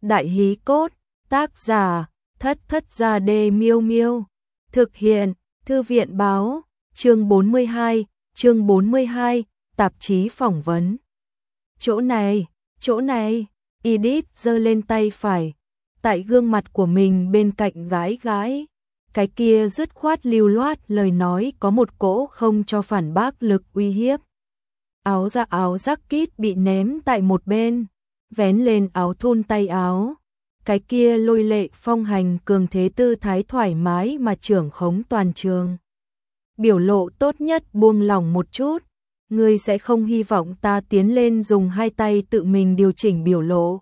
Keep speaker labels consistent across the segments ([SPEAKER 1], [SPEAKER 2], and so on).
[SPEAKER 1] Đại hí cốt, tác giả, Thất Thất Gia Đê Miêu Miêu. Thực hiện, Thư viện báo, chương 42, tạp chí phỏng vấn. Chỗ này, Edith giơ lên tay phải, tại gương mặt của mình bên cạnh gãi gãi. Cái kia dứt khoát lưu loát lời nói có một cỗ không cho phản bác lực uy hiếp. Áo jacket bị ném tại một bên, vén lên áo thun tay áo. Cái kia lôi lệ phong hành cường thế tư thái thoải mái mà trưởng khống toàn trường. Biểu lộ tốt nhất buông lỏng một chút, ngươi sẽ không hy vọng ta tiến lên dùng hai tay tự mình điều chỉnh biểu lộ.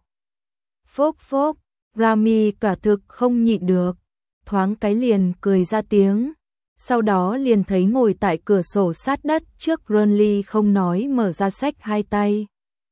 [SPEAKER 1] Phốc phốc, Rami cả thực không nhịn được, thoáng cái liền cười ra tiếng. Sau đó liền thấy ngồi tại cửa sổ sát đất trước Renly không nói mở ra xách hai tay.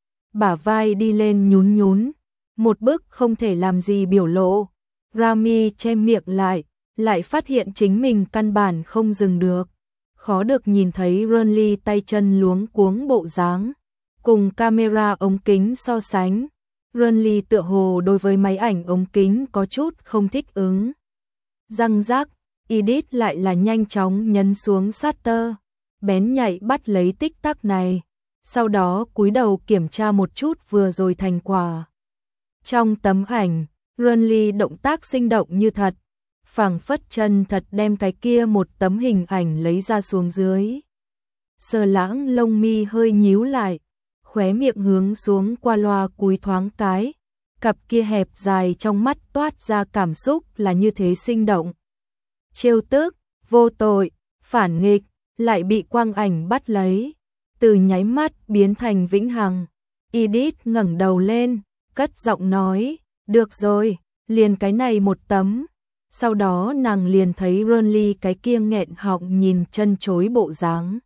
[SPEAKER 1] Bả vai đi lên nhún nhún, một bức không thể làm gì biểu lộ. Rami che miệng lại phát hiện chính mình căn bản không dừng được. Khó được nhìn thấy Renly tay chân luống cuống bộ dáng. Cùng camera ống kính so sánh, Renly tựa hồ đối với máy ảnh ống kính có chút không thích ứng. Răng rác, Edith lại là nhanh chóng nhấn xuống shutter, bén nhạy bắt lấy tích tắc này, sau đó cúi đầu kiểm tra một chút vừa rồi thành quả. Trong tấm ảnh, Renly động tác sinh động như thật, phảng phất chân thật đem cái kia một tấm hình ảnh lấy ra xuống dưới. Sờ lãng lông mi hơi nhíu lại, khóe miệng hướng xuống qua loa cúi thoáng cái, cặp kia hẹp dài trong mắt toát ra cảm xúc là như thế sinh động. Trêu tức, vô tội, phản nghịch, lại bị quang ảnh bắt lấy, từ nháy mắt biến thành vĩnh hằng. Edith ngẩng đầu lên, cất giọng nói, được rồi, liền cái này một tấm. Sau đó nàng liền thấy Renly cái kia nghẹn họng nhìn chân chối bộ dáng.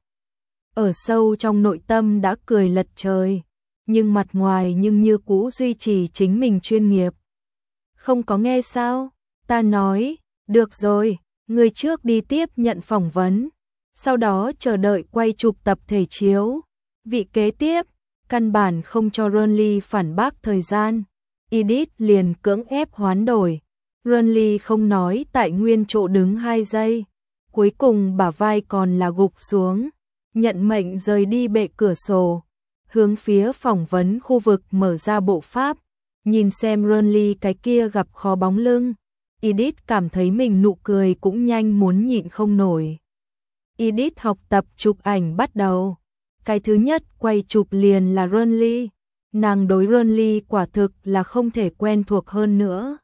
[SPEAKER 1] Ở sâu trong nội tâm đã cười lật trời, nhưng mặt ngoài nhưng như cũ duy trì chính mình chuyên nghiệp. Không có nghe sao? Ta nói, được rồi, người trước đi tiếp nhận phỏng vấn, sau đó chờ đợi quay chụp tập thể chiếu. Vị kế tiếp, căn bản không cho Renly phản bác thời gian. Edith liền cưỡng ép hoán đổi. Renly không nói tại nguyên chỗ đứng 2 giây, cuối cùng bả vai còn là gục xuống, nhận mệnh rời đi bệ cửa sổ, hướng phía phỏng vấn khu vực mở ra bộ pháp, nhìn xem Renly cái kia gặp khó bóng lưng. Edith cảm thấy mình nụ cười cũng nhanh muốn nhịn không nổi. Edith học tập chụp ảnh bắt đầu. Cái thứ nhất quay chụp liền là Renly. Nàng đối Renly quả thực là không thể quen thuộc hơn nữa.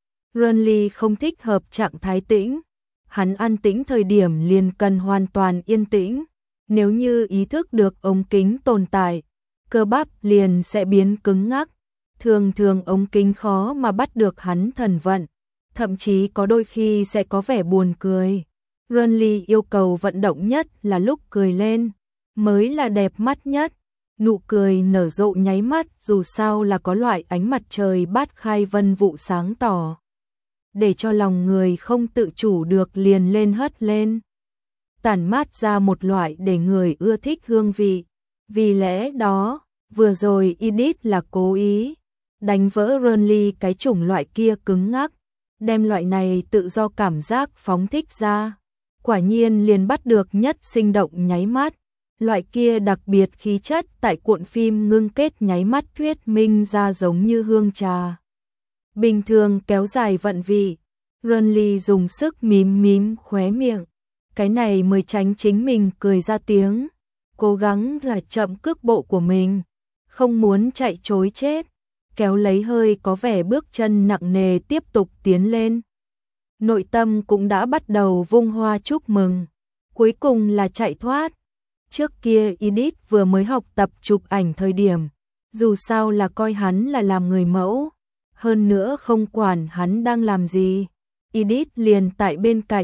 [SPEAKER 1] Renly không thích hợp trạng thái tĩnh. Hắn an tĩnh thời điểm liền cần hoàn toàn yên tĩnh. Nếu như ý thức được ống kính tồn tại, cơ bắp liền sẽ biến cứng ngắc. Thường thường ống kính khó mà bắt được hắn thần vận. Thậm chí có đôi khi sẽ có vẻ buồn cười. Renly yêu cầu vận động nhất là lúc cười lên, mới là đẹp mắt nhất. Nụ cười nở rộ nháy mắt dù sao là có loại ánh mặt trời bát khai vân vụ sáng tỏ, để cho lòng người không tự chủ được liền lên hất lên. Tản mát ra một loại để người ưa thích hương vị. Vì lẽ đó, vừa rồi Edith là cố ý đánh vỡ Renly cái chủng loại kia cứng ngắc, đem loại này tự do cảm giác phóng thích ra. Quả nhiên liền bắt được nhất sinh động nháy mắt. Loại kia đặc biệt khí chất tại cuộn phim ngưng kết nháy mắt thuyết minh ra giống như hương trà bình thường kéo dài vận vị. Renly dùng sức mím khóe miệng, cái này mới tránh chính mình cười ra tiếng, cố gắng là chậm cước bộ của mình, không muốn chạy trối chết, kéo lấy hơi có vẻ bước chân nặng nề tiếp tục tiến lên. Nội tâm cũng đã bắt đầu vung hoa chúc mừng, cuối cùng là chạy thoát. Trước kia Edith vừa mới học tập chụp ảnh thời điểm, dù sao là coi hắn là làm người mẫu, hơn nữa không quản hắn đang làm gì. Edith liền tại bên cạnh,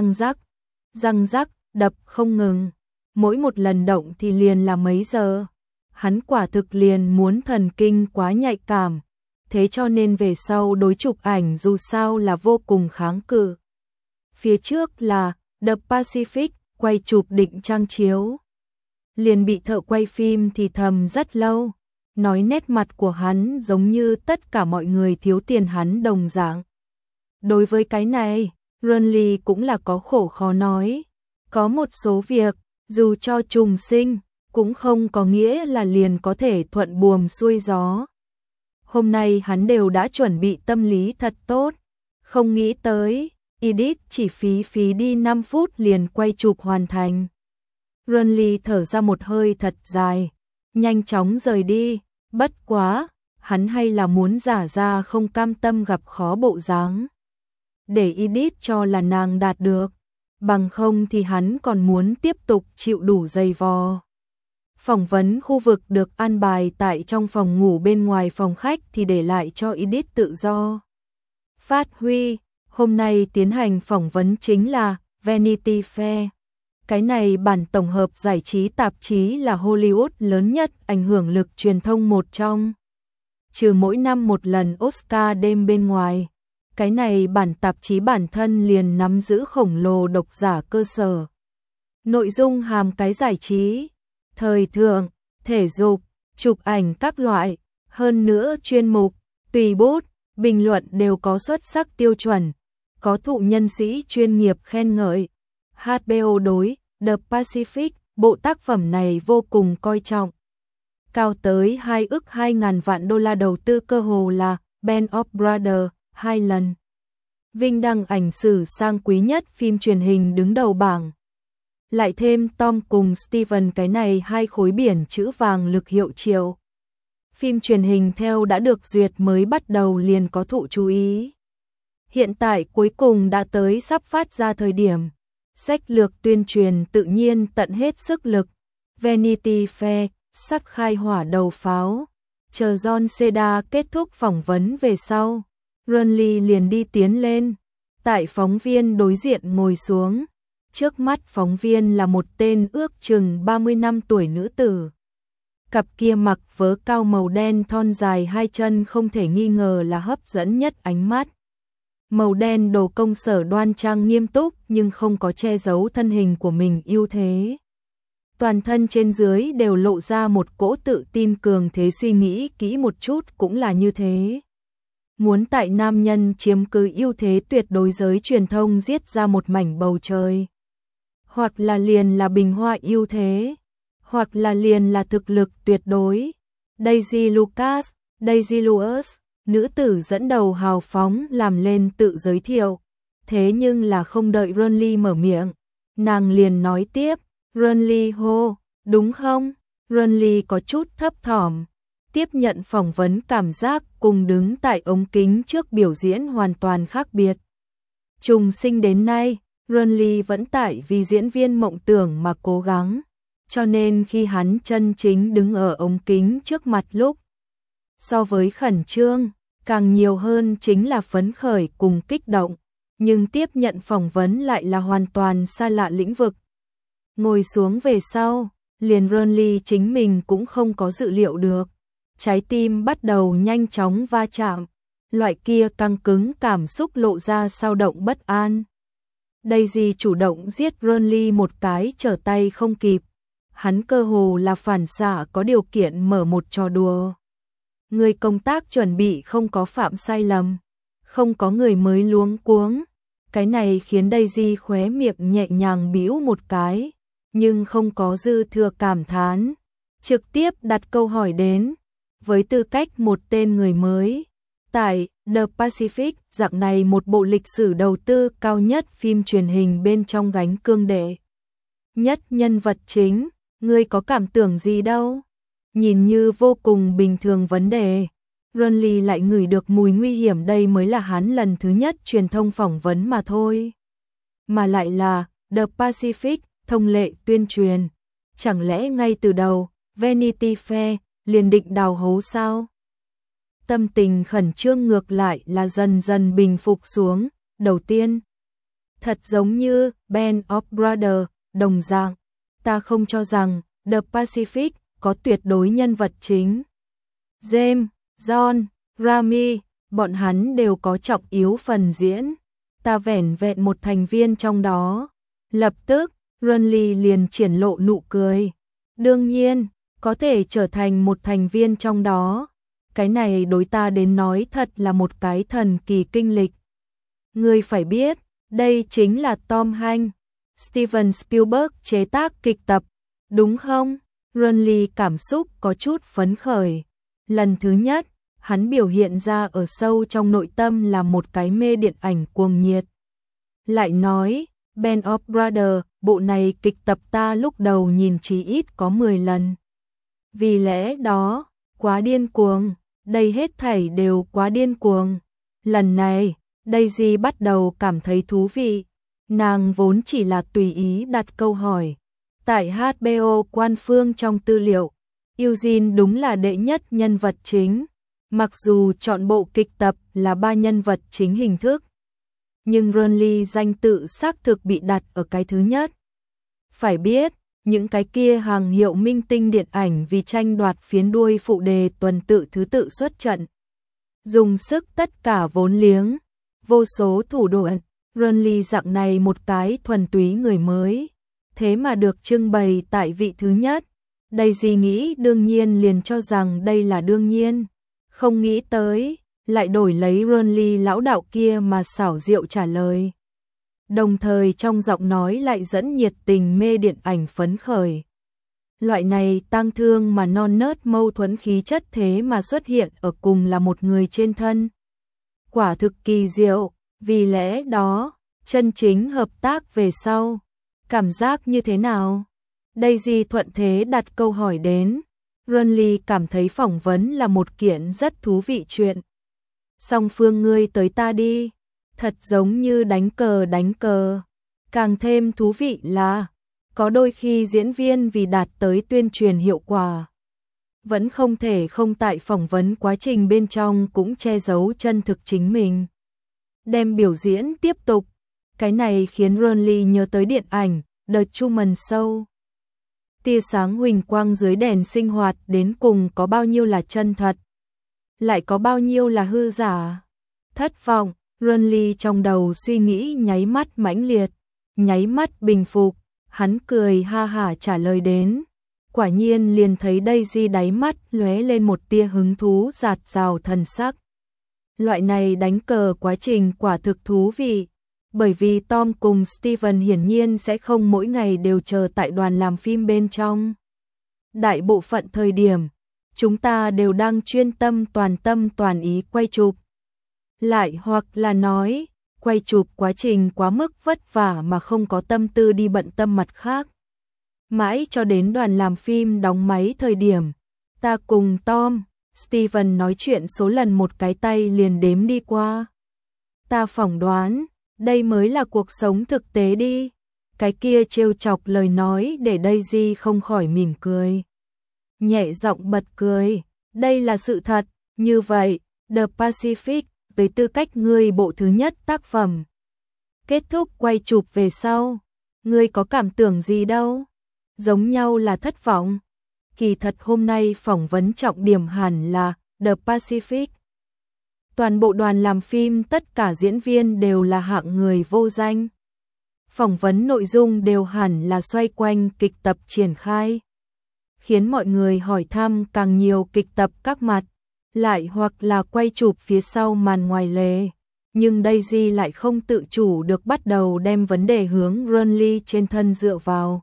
[SPEAKER 1] răng rắc, đập không ngừng, mỗi một lần động thì liền là mấy giờ. Hắn quả thực liền muốn thần kinh quá nhạy cảm, thế cho nên về sau đối chụp ảnh dù sao là vô cùng kháng cự. Phía trước là The Pacific, quay chụp định trang chiếu. Liền bị thợ quay phim thì thầm rất lâu. nói nét mặt của hắn giống như tất cả mọi người thiếu tiền hắn đồng dạng. Đối với cái này, Renly cũng là có khổ khó nói. Có một số việc, dù cho trùng sinh, cũng không có nghĩa là liền có thể thuận buồm xuôi gió. Hôm nay hắn đều đã chuẩn bị tâm lý thật tốt, không nghĩ tới, edit chỉ phí đi 5 phút liền quay chụp hoàn thành. Renly thở ra một hơi thật dài, nhanh chóng rời đi, bất quá, hắn hay là muốn giả ra không cam tâm gặp khó bộ dáng. Để edit cho là nàng đạt được, bằng không thì hắn còn muốn tiếp tục chịu đủ dày vò. Phỏng vấn khu vực được an bài tại trong phòng ngủ bên ngoài phòng khách thì để lại cho edit tự do. Phát huy, hôm nay tiến hành phỏng vấn chính là Vanity Fair. Cái này bản tổng hợp giải trí tạp chí là Hollywood lớn nhất, ảnh hưởng lực truyền thông một trong. Trừ mỗi năm một lần Oscar đêm bên ngoài, cái này bản tạp chí bản thân liền nắm giữ khổng lồ độc giả cơ sở. Nội dung hàm cái giải trí, thời thượng, thể dục, chụp ảnh các loại, hơn nữa chuyên mục, tùy bút, bình luận đều có xuất sắc tiêu chuẩn, có thụ nhân sĩ chuyên nghiệp khen ngợi. HBO đối The Pacific, bộ tác phẩm này vô cùng coi trọng. Cao tới 2 ức 2.000 vạn đô la đầu tư, cơ hồ là Band of Brothers 2 lần. Vinh đăng ảnh sử sang quý nhất phim truyền hình đứng đầu bảng. Lại thêm Tom cùng Steven, cái này 2 khối biển chữ vàng lực hiệu triệu. Phim truyền hình theo đã được duyệt mới bắt đầu liền có thụ chú ý. Hiện tại cuối cùng đã tới sắp phát ra thời điểm. Sách lược tuyên truyền tự nhiên tận hết sức lực. Vanity Fair sắp khai hỏa đầu pháo. Chờ John Seda kết thúc phỏng vấn về sau, Renly liền đi tiến lên. Tại phóng viên đối diện ngồi xuống. Trước mắt phóng viên là một tên ước chừng 30 năm tuổi nữ tử. Cặp kia mặc vớ cao màu đen thon dài 2 chân không thể nghi ngờ là hấp dẫn nhất ánh mắt. Màu đen đồ công sở đoan trang nghiêm túc nhưng không có che giấu thân hình của mình ưu thế. Toàn thân trên dưới đều lộ ra một cỗ tự tin cường thế, suy nghĩ kỹ một chút cũng là như thế. Muốn tại nam nhân chiếm cứ ưu thế tuyệt đối, giới truyền thông giết ra một mảnh bầu trời. Hoặc là liền là bình hoa ưu thế, hoặc là liền là thực lực tuyệt đối. Daisy Lucas, Daisy Lewis, nữ tử dẫn đầu hào phóng làm lên tự giới thiệu. Thế nhưng là không đợi Renly mở miệng, nàng liền nói tiếp, Renly hô, đúng không? Renly có chút thấp thỏm, tiếp nhận phỏng vấn cảm giác cùng đứng tại ống kính trước biểu diễn hoàn toàn khác biệt. Trùng sinh đến nay, Renly vẫn tại vì diễn viên mộng tưởng mà cố gắng, cho nên khi hắn chân chính đứng ở ống kính trước mặt lúc, so với khẩn trương, càng nhiều hơn chính là phấn khởi cùng kích động, nhưng tiếp nhận phỏng vấn lại là hoàn toàn xa lạ lĩnh vực. Ngồi xuống về sau, liền Renly chính mình cũng không có dự liệu được, trái tim bắt đầu nhanh chóng va chạm, loại kia căng cứng cảm xúc lộ ra dao động bất an. Daisy chủ động giết Renly một cái trở tay không kịp, hắn cơ hồ là phản xạ có điều kiện mở một trò đùa. Người công tác chuẩn bị không có phạm sai lầm, không có người mới luống cuống. Cái này khiến Daisy khóe miệng nhẹ nhàng bĩu một cái, nhưng không có dư thừa cảm thán, trực tiếp đặt câu hỏi đến. Với tư cách một tên người mới, tại The Pacific, dạng này một bộ lịch sử đầu tư cao nhất phim truyền hình bên trong gánh cương đệ nhất nhân vật chính, ngươi có cảm tưởng gì đâu? Nhìn như vô cùng bình thường vấn đề, Renly lại ngửi được mùi nguy hiểm, đây mới là hắn lần thứ nhất truyền thông phỏng vấn mà thôi. Mà lại là The Pacific, thông lệ tuyên truyền. Chẳng lẽ ngay từ đầu, Vanity Fair liền định đào hố sao? Tâm tình khẩn trương ngược lại là dần dần bình phục xuống. Đầu tiên, thật giống như Band of Brothers, đồng dạng, ta không cho rằng The Pacific có tuyệt đối nhân vật chính. James, John, Rami, bọn hắn đều có trọng yếu phần diễn. Ta vẻn vẹn một thành viên trong đó. Lập tức, Renly liền triển lộ nụ cười. Đương nhiên, có thể trở thành một thành viên trong đó. Cái này đối ta đến nói thật là một cái thần kỳ kinh lịch. Ngươi phải biết, đây chính là Tom Hanks, Steven Spielberg chế tác kịch tập, đúng không? Ronly cảm xúc có chút phấn khởi. Lần thứ nhất, hắn biểu hiện ra ở sâu trong nội tâm là một cái mê điện ảnh cuồng nhiệt. Lại nói, Band of Brothers, bộ này kịch tập ta lúc đầu nhìn chí ít có 10 lần. Vì lẽ đó, quá điên cuồng, đây hết thảy đều quá điên cuồng. Lần này, Daisy bắt đầu cảm thấy thú vị. Nàng vốn chỉ là tùy ý đặt câu hỏi. Tại HBO quan phương trong tư liệu, Eugene đúng là đệ nhất nhân vật chính. Mặc dù chọn bộ kịch tập là 3 nhân vật chính hình thức, nhưng Ronly danh tự xác thực bị đặt ở cái thứ nhất. Phải biết, những cái kia hàng hiệu minh tinh điện ảnh vì tranh đoạt phiến đuôi phụ đề tuần tự thứ tự xuất trận. Dùng sức tất cả vốn liếng, vô số thủ đoạn, Ronly dạng này một cái thuần túy người mới, thế mà được trưng bày tại vị thứ nhất. Daisy nghĩ đương nhiên liền cho rằng đây là đương nhiên, không nghĩ tới, lại đổi lấy Ronly lão đạo kia mà xảo diệu trả lời. Đồng thời trong giọng nói lại dẫn nhiệt tình mê điện ảnh phấn khởi. Loại này tang thương mà non nớt mâu thuẫn khí chất thế mà xuất hiện ở cùng là một người trên thân. Quả thực kỳ diệu, vì lẽ đó, chân chính hợp tác về sau. Cảm giác như thế nào? Daisy thuận thế đặt câu hỏi đến. Ronly cảm thấy phỏng vấn là một kiện rất thú vị chuyện. Song phương ngươi tới ta đi. Thật giống như đánh cờ. Càng thêm thú vị là, có đôi khi diễn viên vì đạt tới tuyên truyền hiệu quả, vẫn không thể không tại phỏng vấn quá trình bên trong cũng che giấu chân thực chính mình. Đem biểu diễn tiếp tục. Cái này khiến Ronly nhớ tới điện ảnh The Truman Show. Tia sáng huỳnh quang dưới đèn sinh hoạt đến cùng có bao nhiêu là chân thật, lại có bao nhiêu là hư giả. Thất vọng, Ronly trong đầu suy nghĩ nháy mắt mãnh liệt, nháy mắt bình phục, hắn cười ha hả trả lời đến. Quả nhiên liền thấy Daisy đáy mắt lóe lên một tia hứng thú rạt rào thần sắc. Loại này đánh cờ quá trình quả thực thú vị, bởi vì Tom cùng Steven hiển nhiên sẽ không mỗi ngày đều chờ tại đoàn làm phim bên trong. Đại bộ phận thời điểm, chúng ta đều đang chuyên tâm toàn ý quay chụp. Lại hoặc là nói, quay chụp quá trình quá mức vất vả mà không có tâm tư đi bận tâm mặt khác. Mãi cho đến đoàn làm phim đóng máy thời điểm, ta cùng Tom, Steven nói chuyện số lần một cái tay liền đếm đi qua. Ta phỏng đoán, đây mới là cuộc sống thực tế đi. Cái kia trêu chọc lời nói để Daisy không khỏi mỉm cười. Nhẹ giọng bật cười, đây là sự thật, như vậy, The Pacific, với tư cách ngươi bộ thứ nhất tác phẩm. Kết thúc quay chụp về sau, ngươi có cảm tưởng gì đâu? Giống nhau là thất vọng. Kỳ thật hôm nay phỏng vấn trọng điểm hẳn là The Pacific. Toàn bộ đoàn làm phim tất cả diễn viên đều là hạng người vô danh. Phỏng vấn nội dung đều hẳn là xoay quanh kịch tập triển khai, khiến mọi người hỏi thăm càng nhiều kịch tập các mặt, lại hoặc là quay chụp phía sau màn ngoài lề. Nhưng Daisy lại không tự chủ được bắt đầu đem vấn đề hướng Ronly trên thân dựa vào.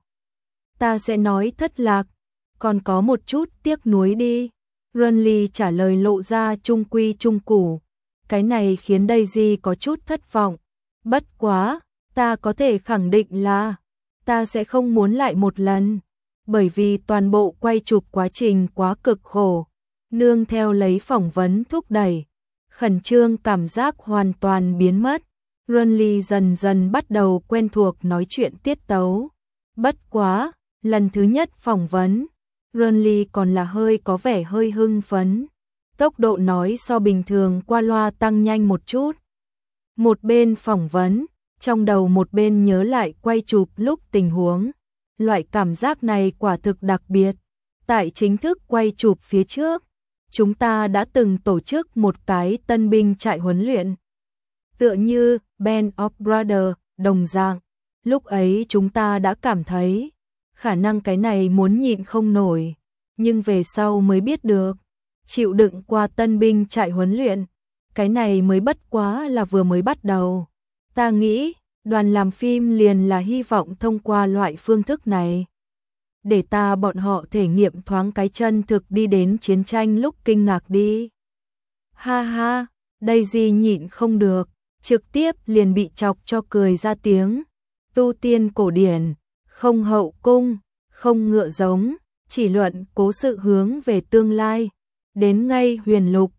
[SPEAKER 1] Ta sẽ nói thất lạc, còn có một chút tiếc nuối đi. Ronly trả lời lộ ra trung quy trung củ. Cái này khiến Daisy có chút thất vọng. Bất quá, ta có thể khẳng định là ta sẽ không muốn lại một lần, bởi vì toàn bộ quay chụp quá trình quá cực khổ, nương theo lấy phỏng vấn thúc đẩy, khẩn trương cảm giác hoàn toàn biến mất. Ronly dần dần bắt đầu quen thuộc nói chuyện tiết tấu. Bất quá, lần thứ nhất phỏng vấn, Ronly còn là có vẻ hơi hưng phấn. Tốc độ nói so bình thường qua loa tăng nhanh một chút. Một bên phỏng vấn, trong đầu một bên nhớ lại quay chụp lúc tình huống. Loại cảm giác này quả thực đặc biệt. Tại chính thức quay chụp phía trước, chúng ta đã từng tổ chức một cái tân binh trại huấn luyện. Tựa như Band of Brothers, đồng dạng. Lúc ấy chúng ta đã cảm thấy khả năng cái này muốn nhịn không nổi. nhưng về sau mới biết được, chịu đựng qua tân binh trại huấn luyện, cái này mới bất quá là vừa mới bắt đầu. Ta nghĩ, đoàn làm phim liền là hy vọng thông qua loại phương thức này, để bọn họ thể nghiệm thoáng cái chân thực đi đến chiến tranh lúc kinh ngạc đi. Ha ha, Daisy nhịn không được, trực tiếp liền bị chọc cho cười ra tiếng. Tu tiên cổ điển, không hậu cung, không ngựa giống, chỉ luận cố sự hướng về tương lai. Đến ngay huyền lục,